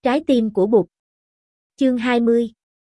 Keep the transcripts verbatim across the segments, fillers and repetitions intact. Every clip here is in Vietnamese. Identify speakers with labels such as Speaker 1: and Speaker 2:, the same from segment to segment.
Speaker 1: Trái tim của Bụt. Chương hai mươi.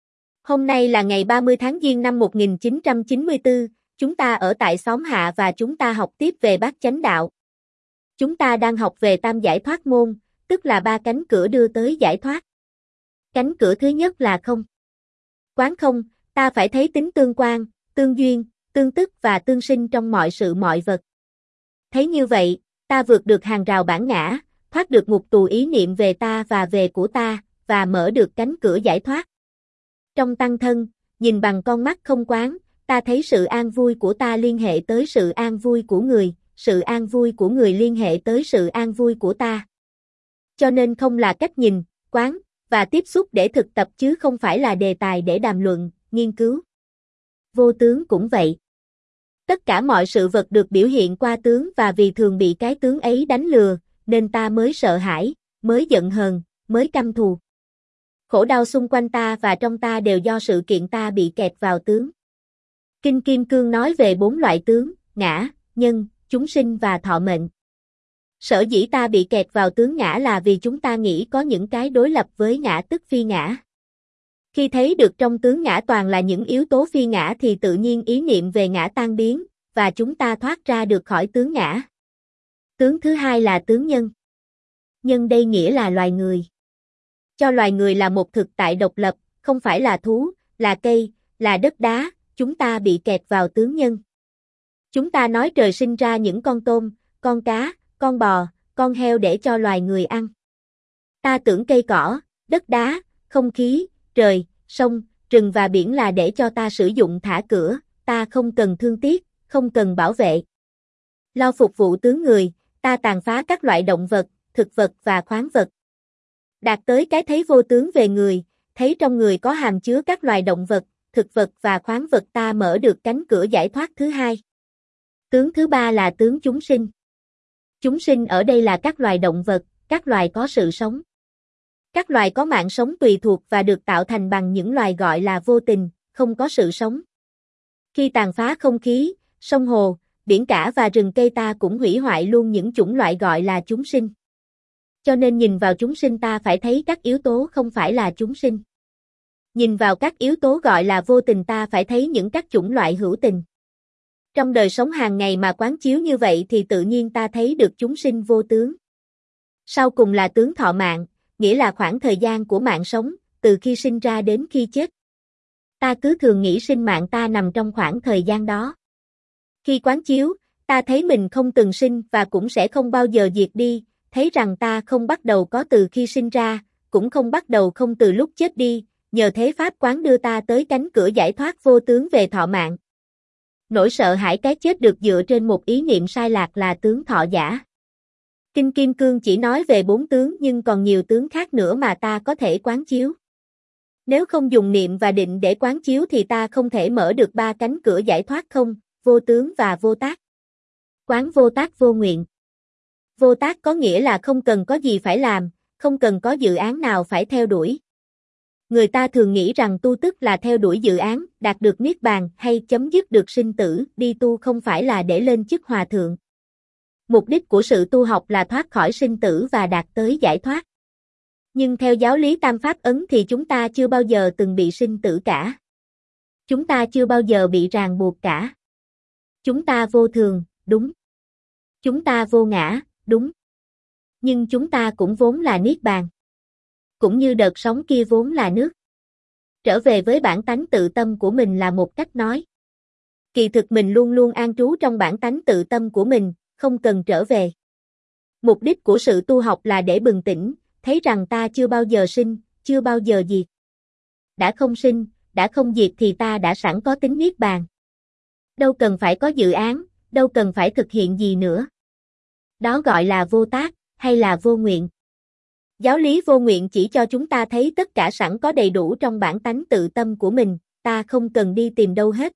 Speaker 1: Hôm nay là ngày ba mươi tháng Giêng năm một nghìn chín trăm chín mươi tư, chúng ta ở tại xóm Hạ và chúng ta học tiếp về Bát Chánh Đạo. Chúng ta đang học về Tam Giải Thoát Môn, tức là ba cánh cửa đưa tới giải thoát. Cánh cửa thứ nhất là không. Quán không, ta phải thấy tính tương quan, tương duyên, tương tức và tương sinh trong mọi sự mọi vật. Thấy như vậy, ta vượt được hàng rào bản ngã, thoát được ngục tù ý niệm về ta và về của ta, và mở được cánh cửa giải thoát. Trong tăng thân, nhìn bằng con mắt không quán, ta thấy sự an vui của ta liên hệ tới sự an vui của người, sự an vui của người liên hệ tới sự an vui của ta. Cho nên không là cách nhìn, quán, và tiếp xúc để thực tập chứ không phải là đề tài để đàm luận, nghiên cứu. Vô tướng cũng vậy. Tất cả mọi sự vật được biểu hiện qua tướng và vì thường bị cái tướng ấy đánh lừa, nên ta mới sợ hãi, mới giận hờn, mới căm thù. Khổ đau xung quanh ta và trong ta đều do sự kiện ta bị kẹt vào tướng. Kinh Kim Cương nói về bốn loại tướng, ngã, nhân, chúng sinh và thọ mệnh. Sở dĩ ta bị kẹt vào tướng ngã là vì chúng ta nghĩ có những cái đối lập với ngã tức phi ngã. Khi thấy được trong tướng ngã toàn là những yếu tố phi ngã thì tự nhiên ý niệm về ngã tan biến, và chúng ta thoát ra được khỏi tướng ngã. Tướng thứ hai là tướng nhân. Nhân đây nghĩa là loài người. Cho loài người là một thực tại độc lập, không phải là thú, là cây, là đất đá, chúng ta bị kẹt vào tướng nhân. Chúng ta nói trời sinh ra những con tôm, con cá, con bò, con heo để cho loài người ăn. Ta tưởng cây cỏ, đất đá, không khí, trời, sông, rừng và biển là để cho ta sử dụng thả cửa, ta không cần thương tiếc, không cần bảo vệ. Lo phục vụ tướng người, ta tàn phá các loại động vật, thực vật và khoáng vật. Đạt tới cái thấy vô tướng về người, thấy trong người có hàm chứa các loài động vật, thực vật và khoáng vật ta mở được cánh cửa giải thoát thứ hai. Tướng thứ ba là tướng chúng sinh. Chúng sinh ở đây là các loài động vật, các loài có sự sống. Các loài có mạng sống tùy thuộc và được tạo thành bằng những loài gọi là vô tình, không có sự sống. Khi tàn phá không khí, sông hồ, biển cả và rừng cây ta cũng hủy hoại luôn những chủng loại gọi là chúng sinh. Cho nên nhìn vào chúng sinh ta phải thấy các yếu tố không phải là chúng sinh. Nhìn vào các yếu tố gọi là vô tình ta phải thấy những các chủng loại hữu tình. Trong đời sống hàng ngày mà quán chiếu như vậy thì tự nhiên ta thấy được chúng sinh vô tướng. Sau cùng là tướng thọ mạng, nghĩa là khoảng thời gian của mạng sống, từ khi sinh ra đến khi chết. Ta cứ thường nghĩ sinh mạng ta nằm trong khoảng thời gian đó. Khi quán chiếu, ta thấy mình không từng sinh và cũng sẽ không bao giờ diệt đi, thấy rằng ta không bắt đầu có từ khi sinh ra, cũng không bắt đầu không từ lúc chết đi, nhờ thế pháp quán đưa ta tới cánh cửa giải thoát vô tướng về thọ mạng. Nỗi sợ hãi cái chết được dựa trên một ý niệm sai lạc là tướng thọ giả. Kinh Kim Cương chỉ nói về bốn tướng nhưng còn nhiều tướng khác nữa mà ta có thể quán chiếu. Nếu không dùng niệm và định để quán chiếu thì ta không thể mở được ba cánh cửa giải thoát không, vô tướng và vô tác. Quán vô tác vô nguyện. Vô tác có nghĩa là không cần có gì phải làm, không cần có dự án nào phải theo đuổi. Người ta thường nghĩ rằng tu tức là theo đuổi dự án, đạt được niết bàn hay chấm dứt được sinh tử, đi tu không phải là để lên chức hòa thượng. Mục đích của sự tu học là thoát khỏi sinh tử và đạt tới giải thoát. Nhưng theo giáo lý Tam Pháp Ấn thì chúng ta chưa bao giờ từng bị sinh tử cả. Chúng ta chưa bao giờ bị ràng buộc cả. Chúng ta vô thường, đúng. Chúng ta vô ngã, đúng. Nhưng chúng ta cũng vốn là niết bàn. Cũng như đợt sóng kia vốn là nước. Trở về với bản tánh tự tâm của mình là một cách nói. Kỳ thực mình luôn luôn an trú trong bản tánh tự tâm của mình, không cần trở về. Mục đích của sự tu học là để bừng tỉnh, thấy rằng ta chưa bao giờ sinh, chưa bao giờ diệt. Đã không sinh, đã không diệt thì ta đã sẵn có tính niết bàn. Đâu cần phải có dự án, đâu cần phải thực hiện gì nữa. Đó gọi là vô tác, hay là vô nguyện. Giáo lý vô nguyện chỉ cho chúng ta thấy tất cả sẵn có đầy đủ trong bản tánh tự tâm của mình, ta không cần đi tìm đâu hết.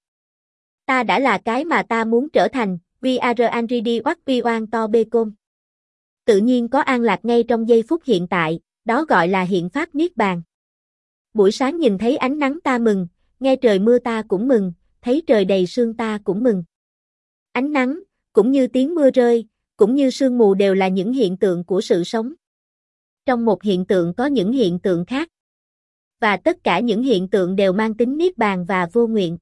Speaker 1: Ta đã là cái mà ta muốn trở thành, we are already what we want to become. Tự nhiên có an lạc ngay trong giây phút hiện tại, đó gọi là hiện pháp niết bàn. Buổi sáng nhìn thấy ánh nắng ta mừng, nghe trời mưa ta cũng mừng, thấy trời đầy sương ta cũng mừng. Ánh nắng, cũng như tiếng mưa rơi, cũng như sương mù đều là những hiện tượng của sự sống. Trong một hiện tượng có những hiện tượng khác. Và tất cả những hiện tượng đều mang tính niết bàn và vô nguyện.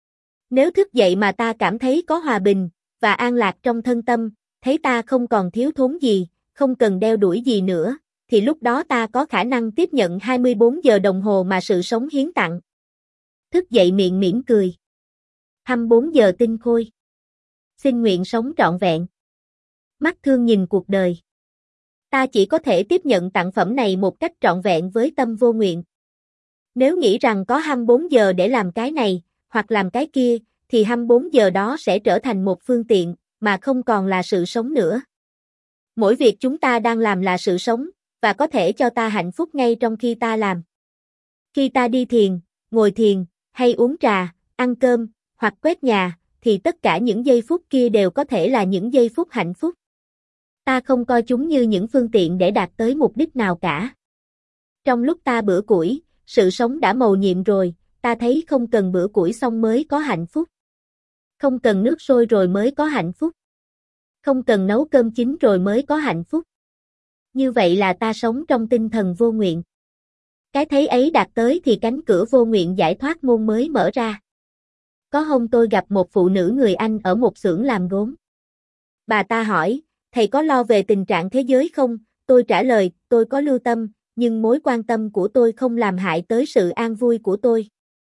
Speaker 1: Nếu thức dậy mà ta cảm thấy có hòa bình và an lạc trong thân tâm, thấy ta không còn thiếu thốn gì, không cần đeo đuổi gì nữa, thì lúc đó ta có khả năng tiếp nhận hai mươi bốn giờ đồng hồ mà sự sống hiến tặng. Thức dậy miệng mỉm cười. hai mươi bốn giờ tinh khôi. Xin nguyện sống trọn vẹn. Mắt thương nhìn cuộc đời. Ta chỉ có thể tiếp nhận tặng phẩm này một cách trọn vẹn với tâm vô nguyện. Nếu nghĩ rằng có hai mươi bốn giờ để làm cái này, hoặc làm cái kia, thì hai mươi bốn giờ đó sẽ trở thành một phương tiện, mà không còn là sự sống nữa. Mỗi việc chúng ta đang làm là sự sống, và có thể cho ta hạnh phúc ngay trong khi ta làm. Khi ta đi thiền, ngồi thiền, hay uống trà, ăn cơm, hoặc quét nhà, thì tất cả những giây phút kia đều có thể là những giây phút hạnh phúc. Ta không coi chúng như những phương tiện để đạt tới mục đích nào cả. Trong lúc ta bữa củi, sự sống đã mầu nhiệm rồi, ta thấy không cần bữa củi xong mới có hạnh phúc. Không cần nước sôi rồi mới có hạnh phúc. Không cần nấu cơm chín rồi mới có hạnh phúc. Như vậy là ta sống trong tinh thần vô nguyện. Cái thấy ấy đạt tới thì cánh cửa vô nguyện giải thoát môn mới mở ra. Có hôm tôi gặp một phụ nữ người Anh ở một xưởng làm gốm. Bà ta hỏi, thầy có lo về tình trạng thế giới không? Tôi trả lời, tôi có lưu tâm, nhưng mối quan tâm của tôi không làm hại tới sự an vui của tôi.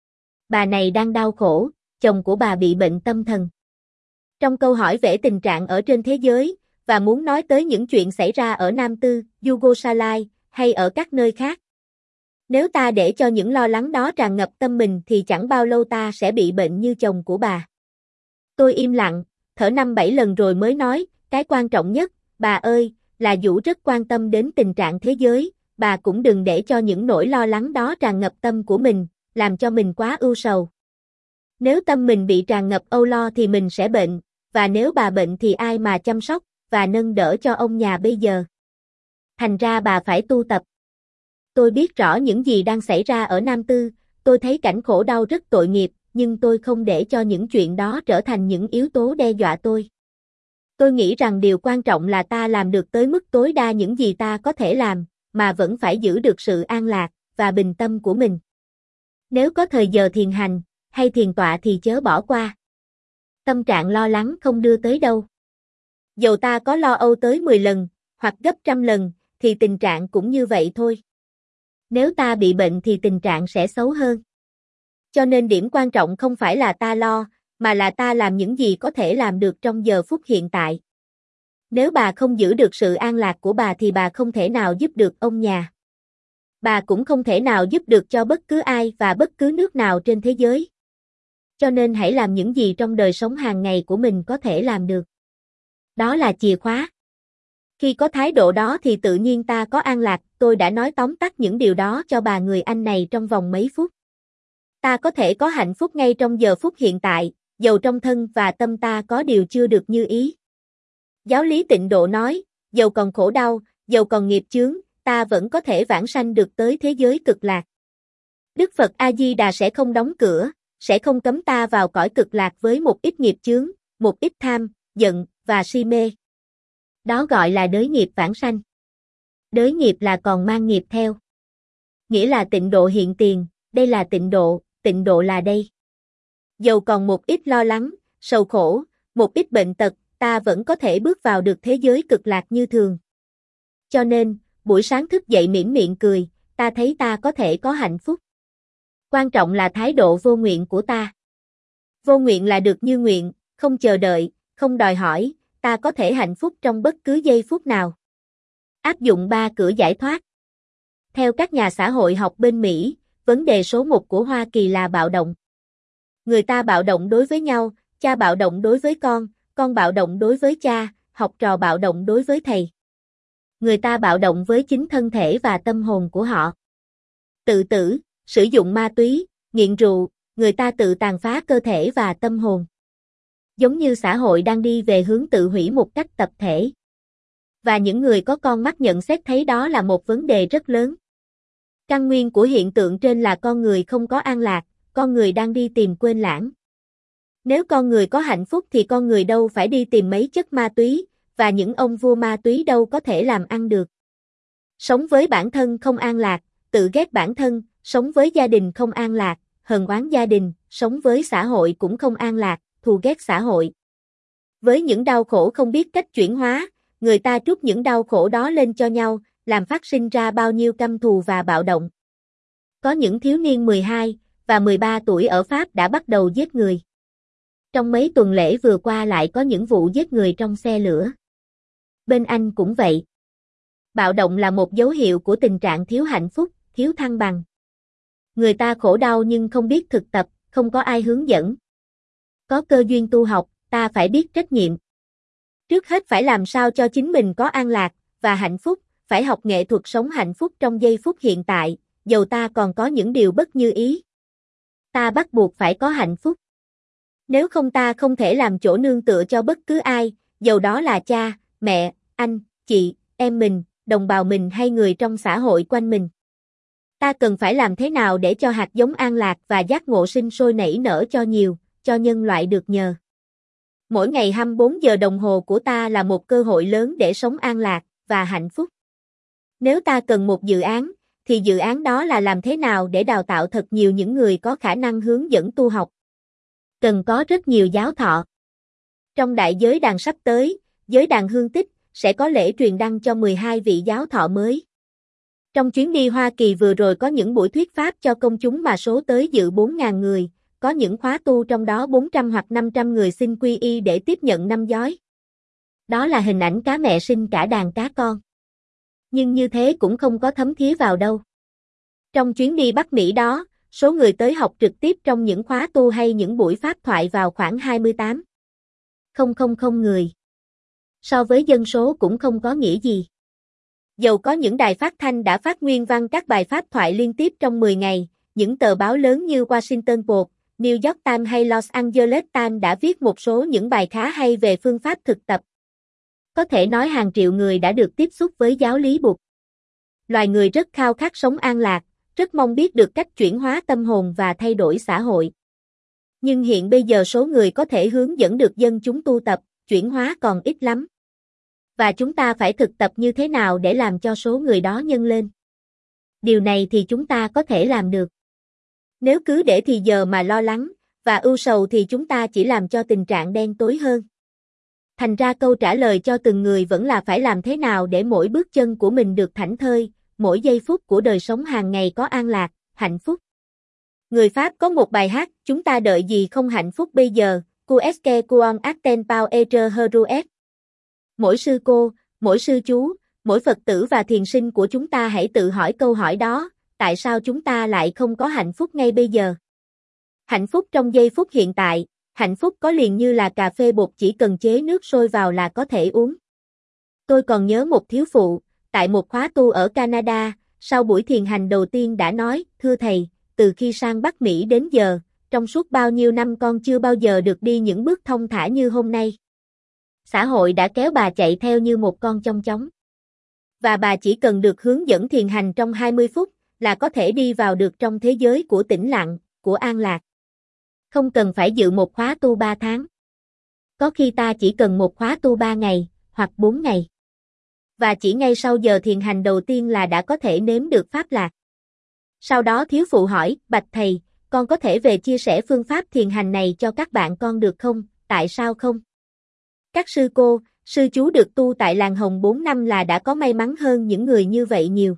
Speaker 1: Bà này đang đau khổ, chồng của bà bị bệnh tâm thần. Trong câu hỏi về tình trạng ở trên thế giới, và muốn nói tới những chuyện xảy ra ở Nam Tư, Yugoslavia, hay ở các nơi khác. Nếu ta để cho những lo lắng đó tràn ngập tâm mình thì chẳng bao lâu ta sẽ bị bệnh như chồng của bà. Tôi im lặng, thở năm bảy lần rồi mới nói, cái quan trọng nhất, bà ơi, là Vũ rất quan tâm đến tình trạng thế giới, bà cũng đừng để cho những nỗi lo lắng đó tràn ngập tâm của mình, làm cho mình quá ưu sầu. Nếu tâm mình bị tràn ngập âu lo thì mình sẽ bệnh, và nếu bà bệnh thì ai mà chăm sóc và nâng đỡ cho ông nhà bây giờ? Thành ra bà phải tu tập. Tôi biết rõ những gì đang xảy ra ở Nam Tư, tôi thấy cảnh khổ đau rất tội nghiệp, nhưng tôi không để cho những chuyện đó trở thành những yếu tố đe dọa tôi. Tôi nghĩ rằng điều quan trọng là ta làm được tới mức tối đa những gì ta có thể làm, mà vẫn phải giữ được sự an lạc và bình tâm của mình. Nếu có thời giờ thiền hành, hay thiền tọa thì chớ bỏ qua. Tâm trạng lo lắng không đưa tới đâu. Dầu ta có lo âu tới mười lần, hoặc gấp trăm lần, thì tình trạng cũng như vậy thôi. Nếu ta bị bệnh thì tình trạng sẽ xấu hơn. Cho nên điểm quan trọng không phải là ta lo, mà là ta làm những gì có thể làm được trong giờ phút hiện tại. Nếu bà không giữ được sự an lạc của bà thì bà không thể nào giúp được ông nhà. Bà cũng không thể nào giúp được cho bất cứ ai và bất cứ nước nào trên thế giới. Cho nên hãy làm những gì trong đời sống hàng ngày của mình có thể làm được. Đó là chìa khóa. Khi có thái độ đó thì tự nhiên ta có an lạc, tôi đã nói tóm tắt những điều đó cho bà người Anh này trong vòng mấy phút. Ta có thể có hạnh phúc ngay trong giờ phút hiện tại, dầu trong thân và tâm ta có điều chưa được như ý. Giáo lý Tịnh Độ nói, dầu còn khổ đau, dầu còn nghiệp chướng, ta vẫn có thể vãng sanh được tới thế giới cực lạc. Đức Phật A-di-đà sẽ không đóng cửa, sẽ không cấm ta vào cõi cực lạc với một ít nghiệp chướng, một ít tham, giận và si mê. Đó gọi là đới nghiệp vãng sanh. Đới nghiệp là còn mang nghiệp theo. Nghĩa là tịnh độ hiện tiền, đây là tịnh độ, tịnh độ là đây. Dầu còn một ít lo lắng, sầu khổ, một ít bệnh tật, ta vẫn có thể bước vào được thế giới cực lạc như thường. Cho nên, buổi sáng thức dậy mỉm miệng cười, ta thấy ta có thể có hạnh phúc. Quan trọng là thái độ vô nguyện của ta. Vô nguyện là được như nguyện, không chờ đợi, không đòi hỏi, ta có thể hạnh phúc trong bất cứ giây phút nào. Áp dụng ba cửa giải thoát. Theo các nhà xã hội học bên Mỹ, vấn đề số một của Hoa Kỳ là bạo động. Người ta bạo động đối với nhau, cha bạo động đối với con, con bạo động đối với cha, học trò bạo động đối với thầy. Người ta bạo động với chính thân thể và tâm hồn của họ. Tự tử, sử dụng ma túy, nghiện rượu, người ta tự tàn phá cơ thể và tâm hồn. Giống như xã hội đang đi về hướng tự hủy một cách tập thể. Và những người có con mắt nhận xét thấy đó là một vấn đề rất lớn. Căn nguyên của hiện tượng trên là con người không có an lạc, con người đang đi tìm quên lãng. Nếu con người có hạnh phúc thì con người đâu phải đi tìm mấy chất ma túy, và những ông vua ma túy đâu có thể làm ăn được. Sống với bản thân không an lạc, tự ghét bản thân, sống với gia đình không an lạc, hờn oán gia đình, sống với xã hội cũng không an lạc, thù ghét xã hội. Với những đau khổ không biết cách chuyển hóa, người ta trút những đau khổ đó lên cho nhau, làm phát sinh ra bao nhiêu căm thù và bạo động. Có những thiếu niên mười hai và mười ba tuổi ở Pháp đã bắt đầu giết người. Trong mấy tuần lễ vừa qua lại có những vụ giết người trong xe lửa. Bên Anh cũng vậy. Bạo động là một dấu hiệu của tình trạng thiếu hạnh phúc, thiếu thăng bằng. Người ta khổ đau nhưng không biết thực tập, không có ai hướng dẫn. Có cơ duyên tu học, ta phải biết trách nhiệm. Trước hết phải làm sao cho chính mình có an lạc và hạnh phúc, phải học nghệ thuật sống hạnh phúc trong giây phút hiện tại, dầu ta còn có những điều bất như ý. Ta bắt buộc phải có hạnh phúc. Nếu không ta không thể làm chỗ nương tựa cho bất cứ ai, dầu đó là cha, mẹ, anh, chị, em mình, đồng bào mình hay người trong xã hội quanh mình. Ta cần phải làm thế nào để cho hạt giống an lạc và giác ngộ sinh sôi nảy nở cho nhiều, cho nhân loại được nhờ. Mỗi ngày hai mươi bốn giờ đồng hồ của ta là một cơ hội lớn để sống an lạc và hạnh phúc. Nếu ta cần một dự án, thì dự án đó là làm thế nào để đào tạo thật nhiều những người có khả năng hướng dẫn tu học. Cần có rất nhiều giáo thọ. Trong đại giới đàn sắp tới, giới đàn Hương Tích, sẽ có lễ truyền đăng cho mười hai vị giáo thọ mới. Trong chuyến đi Hoa Kỳ vừa rồi có những buổi thuyết pháp cho công chúng mà số tới dự bốn nghìn người, có những khóa tu trong đó bốn trăm hoặc năm trăm người xin quy y để tiếp nhận năm giói. Đó là hình ảnh cá mẹ sinh cả đàn cá con. Nhưng như thế cũng không có thấm thía vào đâu. Trong chuyến đi Bắc Mỹ đó, số người tới học trực tiếp trong những khóa tu hay những buổi pháp thoại vào khoảng hai mươi tám nghìn người. So với dân số cũng không có nghĩa gì. Dầu có những đài phát thanh đã phát nguyên văn các bài pháp thoại liên tiếp trong mười ngày, những tờ báo lớn như Washington Post, New York Times hay Los Angeles Times đã viết một số những bài khá hay về phương pháp thực tập. Có thể nói hàng triệu người đã được tiếp xúc với giáo lý Bụt. Loài người rất khao khát sống an lạc, rất mong biết được cách chuyển hóa tâm hồn và thay đổi xã hội. Nhưng hiện bây giờ số người có thể hướng dẫn được dân chúng tu tập, chuyển hóa còn ít lắm. Và chúng ta phải thực tập như thế nào để làm cho số người đó nhân lên. Điều này thì chúng ta có thể làm được. Nếu cứ để thì giờ mà lo lắng và ưu sầu thì chúng ta chỉ làm cho tình trạng đen tối hơn. Thành ra câu trả lời cho từng người vẫn là phải làm thế nào để mỗi bước chân của mình được thảnh thơi, mỗi giây phút của đời sống hàng ngày có an lạc, hạnh phúc. Người Pháp có một bài hát, chúng ta đợi gì không hạnh phúc bây giờ, Qu'est-ce qu'on attend pour être heureux. Mỗi sư cô, mỗi sư chú, mỗi Phật tử và thiền sinh của chúng ta hãy tự hỏi câu hỏi đó, tại sao chúng ta lại không có hạnh phúc ngay bây giờ? Hạnh phúc trong giây phút hiện tại, hạnh phúc có liền như là cà phê bột chỉ cần chế nước sôi vào là có thể uống. Tôi còn nhớ một thiếu phụ, tại một khóa tu ở Canada, sau buổi thiền hành đầu tiên đã nói, thưa thầy, từ khi sang Bắc Mỹ đến giờ, trong suốt bao nhiêu năm con chưa bao giờ được đi những bước thông thả như hôm nay. Xã hội đã kéo bà chạy theo như một con chong chóng. Và bà chỉ cần được hướng dẫn thiền hành trong hai mươi phút, là có thể đi vào được trong thế giới của tĩnh lặng, của an lạc. Không cần phải dự một khóa tu ba tháng. Có khi ta chỉ cần một khóa tu ba ngày, hoặc bốn ngày. Và chỉ ngay sau giờ thiền hành đầu tiên là đã có thể nếm được pháp lạc. Sau đó thiếu phụ hỏi, bạch thầy, con có thể về chia sẻ phương pháp thiền hành này cho các bạn con được không, tại sao không? Các sư cô, sư chú được tu tại làng Hồng bốn năm là đã có may mắn hơn những người như vậy nhiều.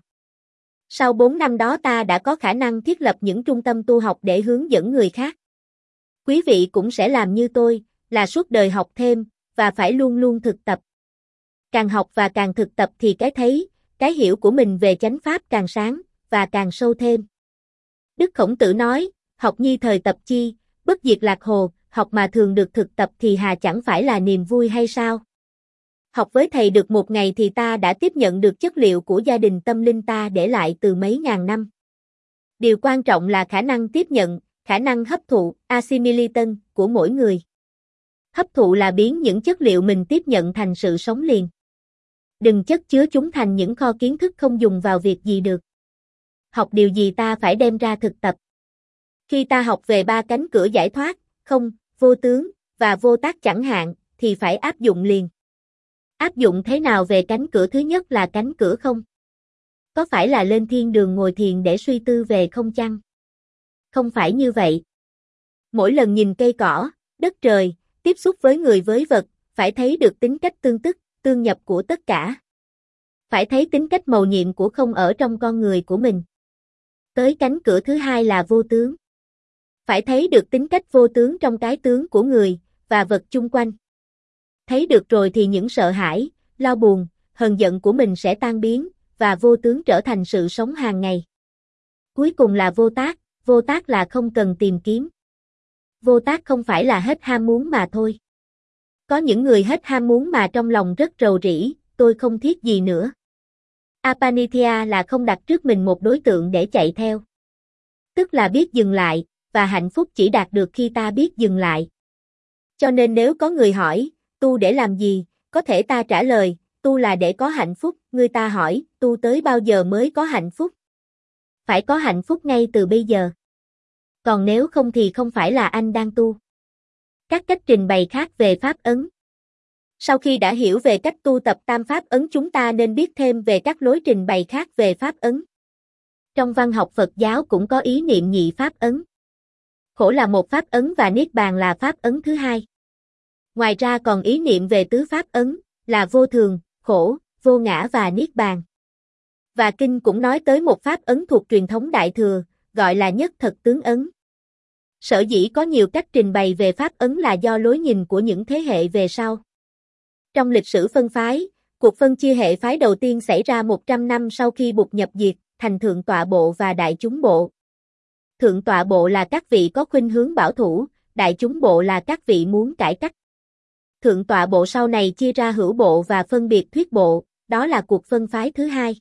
Speaker 1: Sau bốn năm đó ta đã có khả năng thiết lập những trung tâm tu học để hướng dẫn người khác. Quý vị cũng sẽ làm như tôi, là suốt đời học thêm, và phải luôn luôn thực tập. Càng học và càng thực tập thì cái thấy, cái hiểu của mình về chánh pháp càng sáng, và càng sâu thêm. Đức Khổng Tử nói, học nhi thời tập chi, bất diệt lạc hồ, học mà thường được thực tập thì hà chẳng phải là niềm vui hay sao? Học với thầy được một ngày thì ta đã tiếp nhận được chất liệu của gia đình tâm linh ta để lại từ mấy ngàn năm. Điều quan trọng là khả năng tiếp nhận, khả năng hấp thụ, assimilation, của mỗi người. Hấp thụ là biến những chất liệu mình tiếp nhận thành sự sống liền. Đừng chất chứa chúng thành những kho kiến thức không dùng vào việc gì được. Học điều gì ta phải đem ra thực tập. Khi ta học về ba cánh cửa giải thoát, không, vô tướng, và vô tác chẳng hạn, thì phải áp dụng liền. Áp dụng thế nào về cánh cửa thứ nhất là cánh cửa không? Có phải là lên thiên đường ngồi thiền để suy tư về không chăng? Không phải như vậy. Mỗi lần nhìn cây cỏ, đất trời, tiếp xúc với người với vật, phải thấy được tính cách tương tức, tương nhập của tất cả. Phải thấy tính cách mầu nhiệm của không ở trong con người của mình. Tới cánh cửa thứ hai là vô tướng. Phải thấy được tính cách vô tướng trong cái tướng của người, và vật chung quanh. Thấy được rồi thì những sợ hãi, lo buồn, hờn giận của mình sẽ tan biến, và vô tướng trở thành sự sống hàng ngày. Cuối cùng là vô tác, vô tác là không cần tìm kiếm. Vô tác không phải là hết ham muốn mà thôi. Có những người hết ham muốn mà trong lòng rất rầu rĩ, tôi không thiết gì nữa. Apanithya là không đặt trước mình một đối tượng để chạy theo. Tức là biết dừng lại, và hạnh phúc chỉ đạt được khi ta biết dừng lại. Cho nên nếu có người hỏi, tu để làm gì, có thể ta trả lời, tu là để có hạnh phúc, người ta hỏi, tu tới bao giờ mới có hạnh phúc? Phải có hạnh phúc ngay từ bây giờ. Còn nếu không thì không phải là anh đang tu. Các cách trình bày khác về pháp ấn. Sau khi đã hiểu về cách tu tập tam pháp ấn, chúng ta nên biết thêm về các lối trình bày khác về pháp ấn. Trong văn học Phật giáo cũng có ý niệm nhị pháp ấn. Khổ là một pháp ấn và niết bàn là pháp ấn thứ hai. Ngoài ra còn ý niệm về tứ pháp ấn, là vô thường, khổ, vô ngã và niết bàn. Và kinh cũng nói tới một pháp ấn thuộc truyền thống Đại Thừa, gọi là nhất thật tướng ấn. Sở dĩ có nhiều cách trình bày về pháp ấn là do lối nhìn của những thế hệ về sau. Trong lịch sử phân phái, cuộc phân chia hệ phái đầu tiên xảy ra một trăm năm sau khi Bụt nhập diệt, thành Thượng Tọa Bộ và Đại Chúng Bộ. Thượng Tọa Bộ là các vị có khuynh hướng bảo thủ, Đại Chúng Bộ là các vị muốn cải cách. Thượng Tọa Bộ sau này chia ra hữu bộ và phân biệt thuyết bộ, đó là cuộc phân phái thứ hai.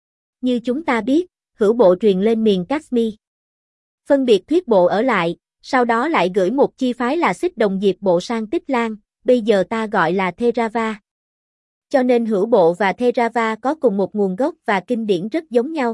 Speaker 1: Như chúng ta biết, hữu bộ truyền lên miền Kashmir. Phân biệt thuyết bộ ở lại, sau đó lại gửi một chi phái là Xích Đồng Diệp Bộ sang Tích Lan, bây giờ ta gọi là Theravada. Cho nên hữu bộ và Theravada có cùng một nguồn gốc và kinh điển rất giống nhau.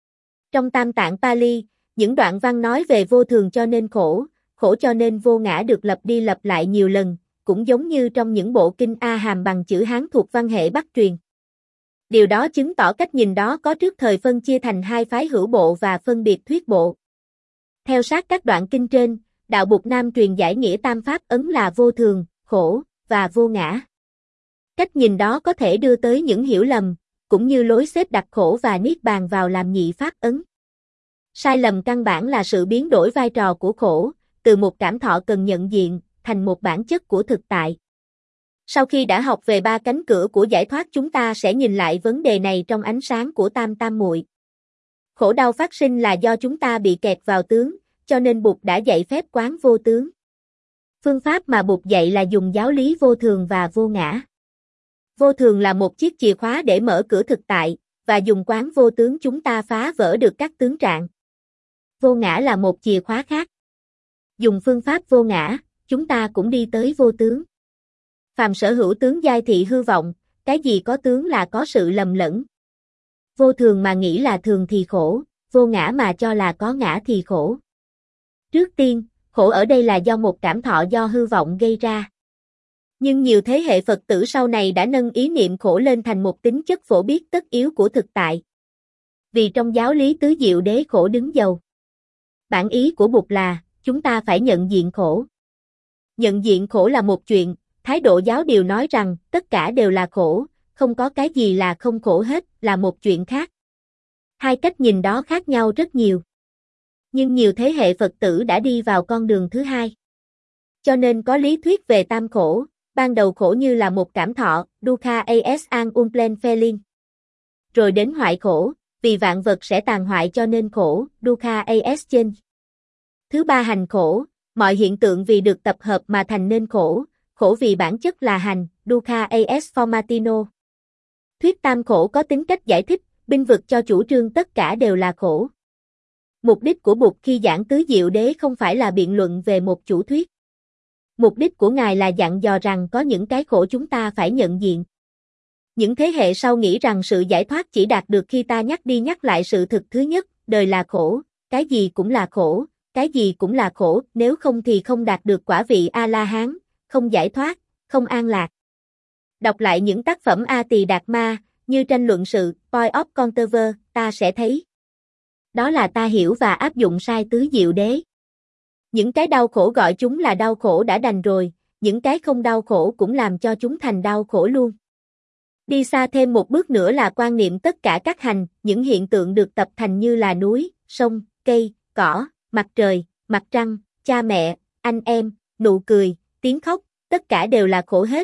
Speaker 1: Trong Tam Tạng Pali, những đoạn văn nói về vô thường cho nên khổ, khổ cho nên vô ngã được lặp đi lặp lại nhiều lần, cũng giống như trong những bộ kinh A Hàm bằng chữ Hán thuộc văn hệ Bắc truyền. Điều đó chứng tỏ cách nhìn đó có trước thời phân chia thành hai phái hữu bộ và phân biệt thuyết bộ. Theo sát các đoạn kinh trên, đạo Bụt Nam truyền giải nghĩa tam pháp ấn là vô thường, khổ, và vô ngã. Cách nhìn đó có thể đưa tới những hiểu lầm, cũng như lối xếp đặt khổ và niết bàn vào làm nhị pháp ấn. Sai lầm căn bản là sự biến đổi vai trò của khổ, từ một cảm thọ cần nhận diện, thành một bản chất của thực tại. Sau khi đã học về ba cánh cửa của giải thoát, chúng ta sẽ nhìn lại vấn đề này trong ánh sáng của tam tam muội. Khổ đau phát sinh là do chúng ta bị kẹt vào tướng, cho nên Bụt đã dạy phép quán vô tướng. Phương pháp mà Bụt dạy là dùng giáo lý vô thường và vô ngã. Vô thường là một chiếc chìa khóa để mở cửa thực tại, và dùng quán vô tướng chúng ta phá vỡ được các tướng trạng. Vô ngã là một chìa khóa khác. Dùng phương pháp vô ngã, chúng ta cũng đi tới vô tướng. Phàm sở hữu tướng giai thị hư vọng, cái gì có tướng là có sự lầm lẫn. Vô thường mà nghĩ là thường thì khổ, vô ngã mà cho là có ngã thì khổ. Trước tiên, khổ ở đây là do một cảm thọ do hư vọng gây ra. Nhưng nhiều thế hệ Phật tử sau này đã nâng ý niệm khổ lên thành một tính chất phổ biết tất yếu của thực tại. Vì trong giáo lý tứ diệu đế khổ đứng dầu. Bản ý của Bụt là, chúng ta phải nhận diện khổ. Nhận diện khổ là một chuyện, thái độ giáo điều nói rằng tất cả đều là khổ, không có cái gì là không khổ hết, là một chuyện khác. Hai cách nhìn đó khác nhau rất nhiều. Nhưng nhiều thế hệ Phật tử đã đi vào con đường thứ hai. Cho nên có lý thuyết về tam khổ, ban đầu khổ như là một cảm thọ, dukkha as an unplan feeling. Rồi đến hoại khổ, vì vạn vật sẽ tàn hoại cho nên khổ, dukkha as change. Thứ ba hành khổ, mọi hiện tượng vì được tập hợp mà thành nên khổ, khổ vì bản chất là hành, dukkha as formatino. Thuyết tam khổ có tính cách giải thích, binh vực cho chủ trương tất cả đều là khổ. Mục đích của Bụt khi giảng tứ diệu đế không phải là biện luận về một chủ thuyết. Mục đích của Ngài là dặn dò rằng có những cái khổ chúng ta phải nhận diện. Những thế hệ sau nghĩ rằng sự giải thoát chỉ đạt được khi ta nhắc đi nhắc lại sự thực thứ nhất, đời là khổ, cái gì cũng là khổ, cái gì cũng là khổ, nếu không thì không đạt được quả vị A-la-hán, không giải thoát, không an lạc. Đọc lại những tác phẩm A Tỳ Đạt Ma, như tranh luận sự, Point of Controversy, ta sẽ thấy. Đó là ta hiểu và áp dụng sai tứ diệu đế. Những cái đau khổ gọi chúng là đau khổ đã đành rồi, những cái không đau khổ cũng làm cho chúng thành đau khổ luôn. Đi xa thêm một bước nữa là quan niệm tất cả các hành, những hiện tượng được tập thành như là núi, sông, cây, cỏ, mặt trời, mặt trăng, cha mẹ, anh em, nụ cười, tiếng khóc, tất cả đều là khổ hết.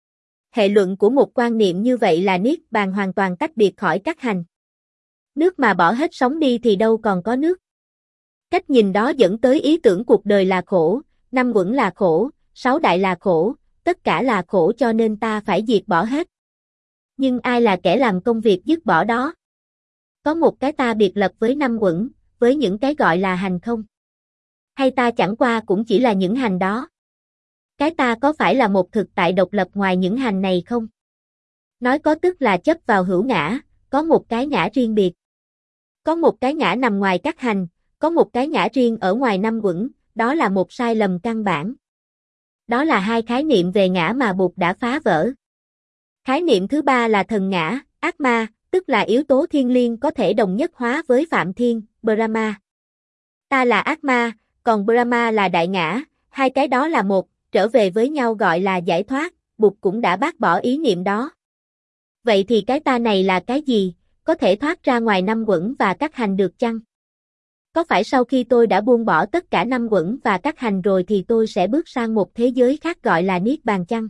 Speaker 1: Hệ luận của một quan niệm như vậy là niết bàn hoàn toàn tách biệt khỏi các hành. Nước mà bỏ hết sóng đi thì đâu còn có nước. Cách nhìn đó dẫn tới ý tưởng cuộc đời là khổ, năm uẩn là khổ, sáu đại là khổ, tất cả là khổ cho nên ta phải diệt bỏ hết. Nhưng ai là kẻ làm công việc dứt bỏ đó? Có một cái ta biệt lập với năm uẩn, với những cái gọi là hành không? Hay ta chẳng qua cũng chỉ là những hành đó? Cái ta có phải là một thực tại độc lập ngoài những hành này không? Nói có tức là chấp vào hữu ngã, có một cái ngã riêng biệt. Có một cái ngã nằm ngoài các hành, có một cái ngã riêng ở ngoài năm uẩn, đó là một sai lầm căn bản. Đó là hai khái niệm về ngã mà Bụt đã phá vỡ. Khái niệm thứ ba là thần ngã, ác ma, tức là yếu tố thiên liêng có thể đồng nhất hóa với Phạm Thiên, Brahma. Ta là ác ma, còn Brahma là đại ngã, hai cái đó là một, trở về với nhau gọi là giải thoát, Bụt cũng đã bác bỏ ý niệm đó. Vậy thì cái ta này là cái gì, có thể thoát ra ngoài năm uẩn và các hành được chăng? Có phải sau khi tôi đã buông bỏ tất cả năm uẩn và các hành rồi thì tôi sẽ bước sang một thế giới khác gọi là Niết Bàn chăng?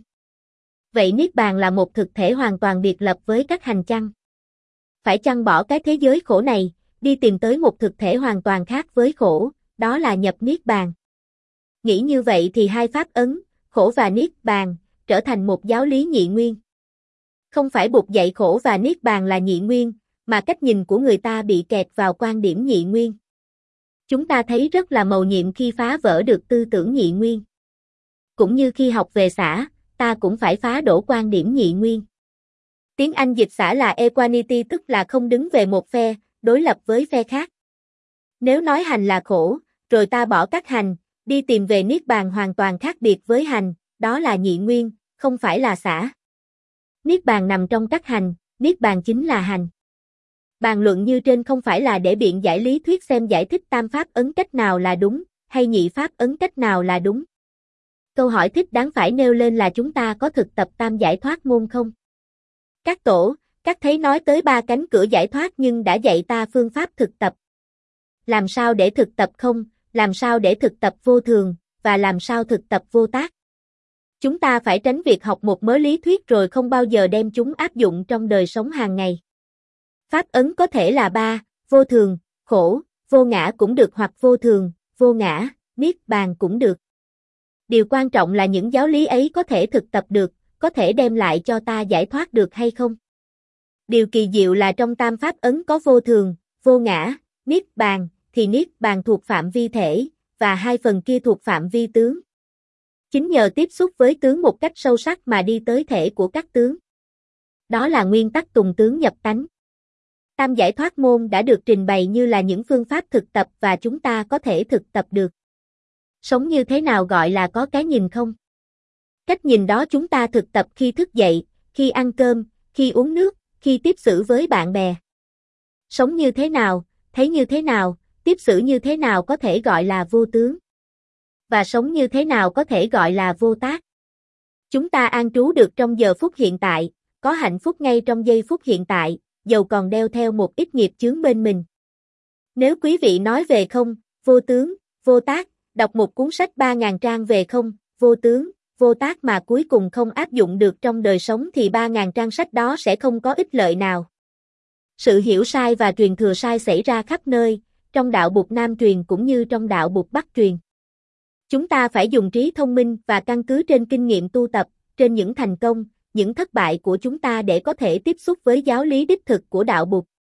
Speaker 1: Vậy Niết Bàn là một thực thể hoàn toàn biệt lập với các hành chăng? Phải chăng bỏ cái thế giới khổ này, đi tìm tới một thực thể hoàn toàn khác với khổ, đó là nhập Niết Bàn? Nghĩ như vậy thì hai pháp ấn, khổ và Niết Bàn, trở thành một giáo lý nhị nguyên. Không phải Bụt dạy khổ và Niết Bàn là nhị nguyên, mà cách nhìn của người ta bị kẹt vào quan điểm nhị nguyên. Chúng ta thấy rất là mầu nhiệm khi phá vỡ được tư tưởng nhị nguyên. Cũng như khi học về xã, ta cũng phải phá đổ quan điểm nhị nguyên. Tiếng Anh dịch xã là equanimity tức là không đứng về một phe, đối lập với phe khác. Nếu nói hành là khổ, rồi ta bỏ các hành, đi tìm về Niết Bàn hoàn toàn khác biệt với hành, đó là nhị nguyên, không phải là xã. Niết Bàn nằm trong các hành, Niết Bàn chính là hành. Bàn luận như trên không phải là để biện giải lý thuyết xem giải thích tam pháp ấn cách nào là đúng, hay nhị pháp ấn cách nào là đúng. Câu hỏi thích đáng phải nêu lên là chúng ta có thực tập tam giải thoát môn không? Các tổ, các thầy nói tới ba cánh cửa giải thoát nhưng đã dạy ta phương pháp thực tập. Làm sao để thực tập không, làm sao để thực tập vô thường, và làm sao thực tập vô tác. Chúng ta phải tránh việc học một mớ lý thuyết rồi không bao giờ đem chúng áp dụng trong đời sống hàng ngày. Pháp ấn có thể là ba, vô thường, khổ, vô ngã cũng được hoặc vô thường, vô ngã, Niết Bàn cũng được. Điều quan trọng là những giáo lý ấy có thể thực tập được, có thể đem lại cho ta giải thoát được hay không. Điều kỳ diệu là trong tam pháp ấn có vô thường, vô ngã, Niết Bàn, thì Niết Bàn thuộc phạm vi thể, và hai phần kia thuộc phạm vi tướng. Chính nhờ tiếp xúc với tướng một cách sâu sắc mà đi tới thể của các tướng. Đó là nguyên tắc tùng tướng nhập tánh. Tam giải thoát môn đã được trình bày như là những phương pháp thực tập và chúng ta có thể thực tập được. Sống như thế nào gọi là có cái nhìn không? Cách nhìn đó chúng ta thực tập khi thức dậy, khi ăn cơm, khi uống nước, khi tiếp xử với bạn bè. Sống như thế nào, thấy như thế nào, tiếp xử như thế nào có thể gọi là vô tướng. Và sống như thế nào có thể gọi là vô tác. Chúng ta an trú được trong giờ phút hiện tại, có hạnh phúc ngay trong giây phút hiện tại, dầu còn đeo theo một ít nghiệp chướng bên mình. Nếu quý vị nói về không, vô tướng, vô tác, đọc một cuốn sách ba nghìn trang về không, vô tướng, vô tác mà cuối cùng không áp dụng được trong đời sống thì ba nghìn trang sách đó sẽ không có ích lợi nào. Sự hiểu sai và truyền thừa sai xảy ra khắp nơi, trong đạo Bụt Nam truyền cũng như trong đạo Bụt Bắc truyền. Chúng ta phải dùng trí thông minh và căn cứ trên kinh nghiệm tu tập, trên những thành công, những thất bại của chúng ta để có thể tiếp xúc với giáo lý đích thực của đạo Bụt.